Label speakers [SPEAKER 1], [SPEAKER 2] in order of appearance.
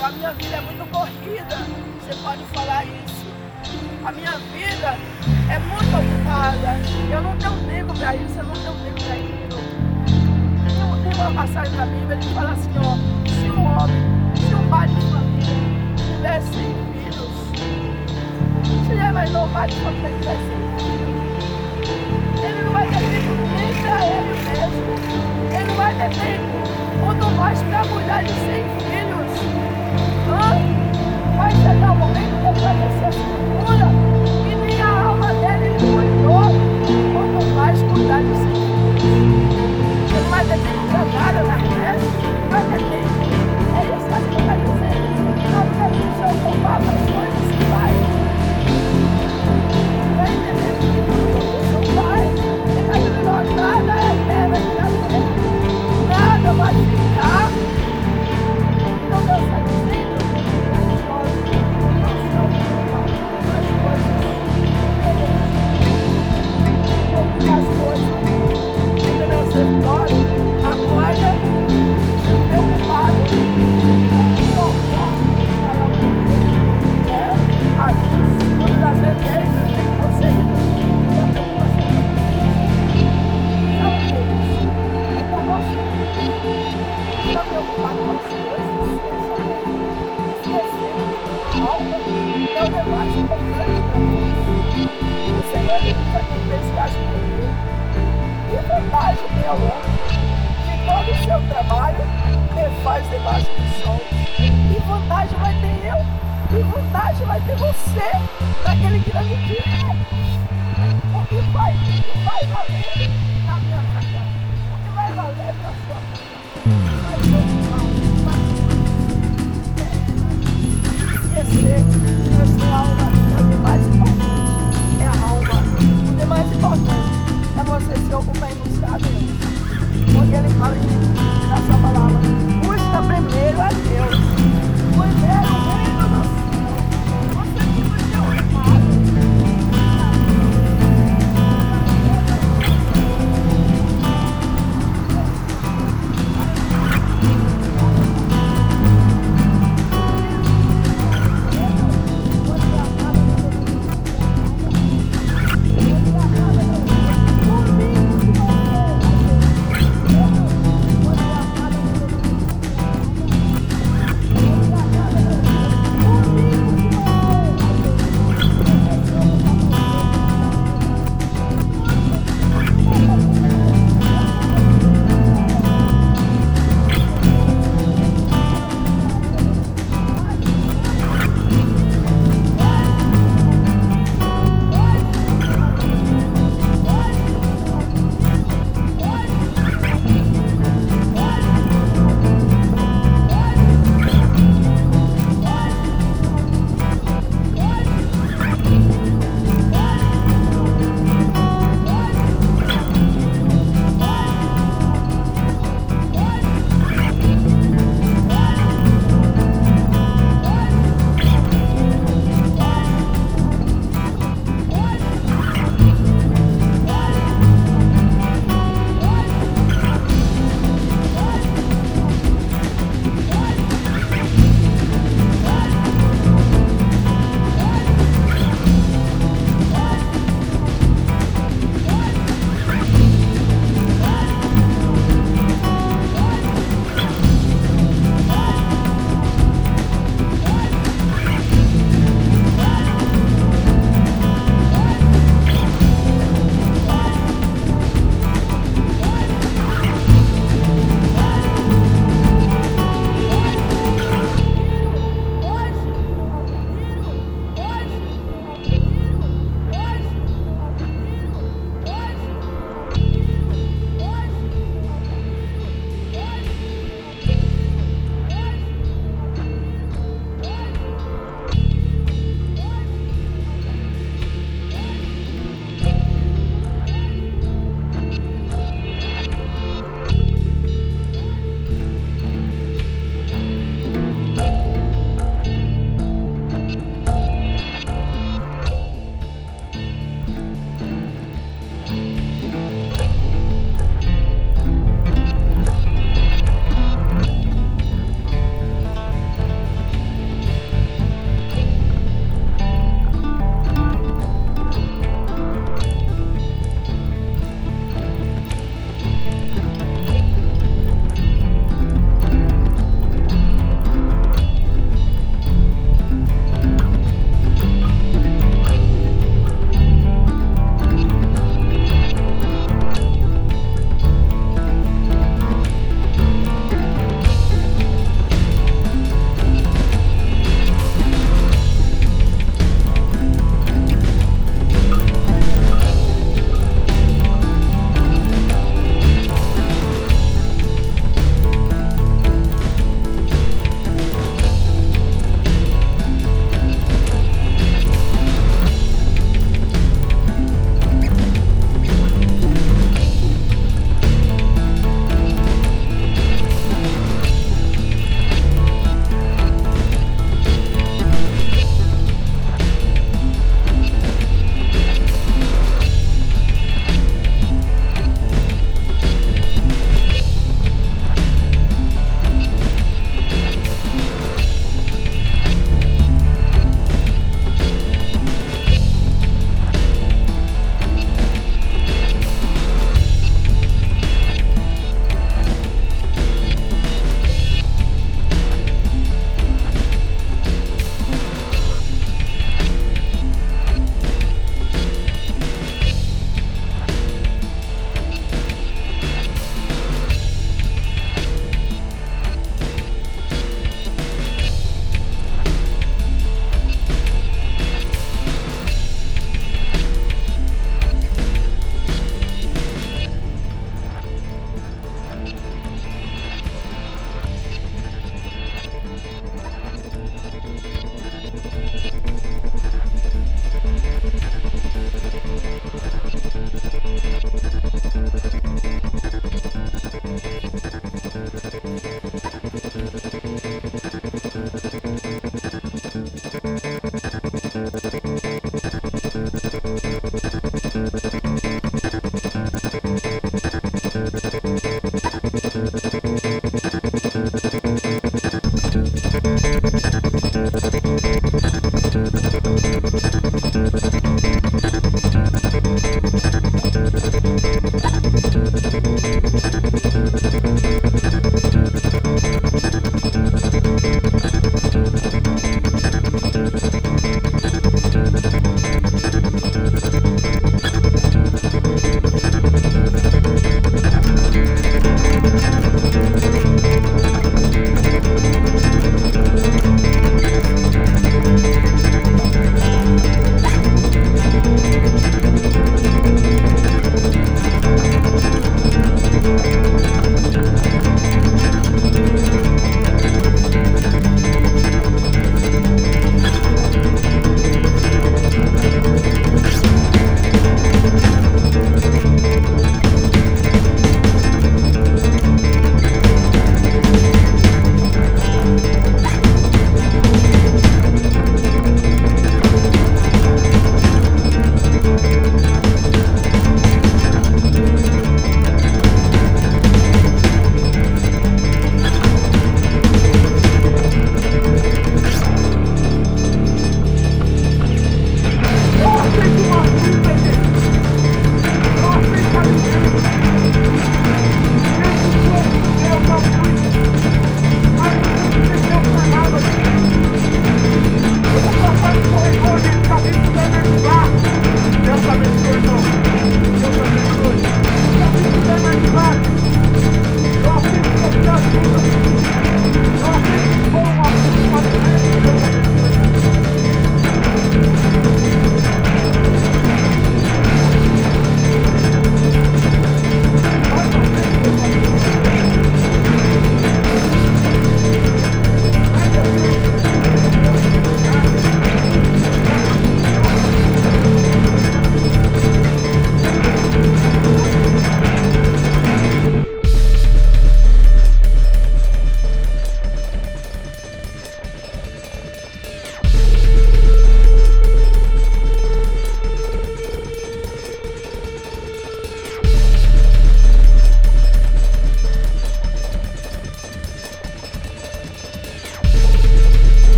[SPEAKER 1] A minha vida é muito corrida, você pode falar isso. A minha vida é muito ocupada. Eu não tenho tempo para isso, eu não tenho tempo para isso. Tem uma passagem na Bíblia que fala assim, ó, se um pai de família tiver 100 filhos, se já imaginou um pai de família que tiver 100 filhos, ele não vai ter tempo nem para ele mesmo. Ele não vai ter tempo, quanto mais para cuidar de 100 filhos. Vai chegar o momento que ele vai descer a escritura e nem a alma dele ele cuidou, quanto mais cuidar de 100 filhos. Ele vai ter tempo para nada na festa, vai ter tempo. É isso que a gente está dizendo. Não queremos se ocupar com as coisas que vai. Vai entender que o seu pai, ele está dizendo, nada é eterno aqui na terra. Nada vai ficar. Então Deus está dizendo que nós não estamos ocupando as coisas. As coisas. Entendeu? Você dorme, acorda, preocupado, quando das vezes tem que você ir a preocupação. Sabe o que é isso? É para você. Está preocupado com as coisas, esquecendo algo, é o debate complexo para Deus. O Senhor ele vai compensar comigo. Que vantagem tem ao homem de todo o seu trabalho que faz debaixo do sol? Que vantagem vai ter eu? Que vantagem vai ter você daquele grande dia? O que vai valer na minha vida? O que vai valer para a sua vida? Vai esquecer que nós temos algo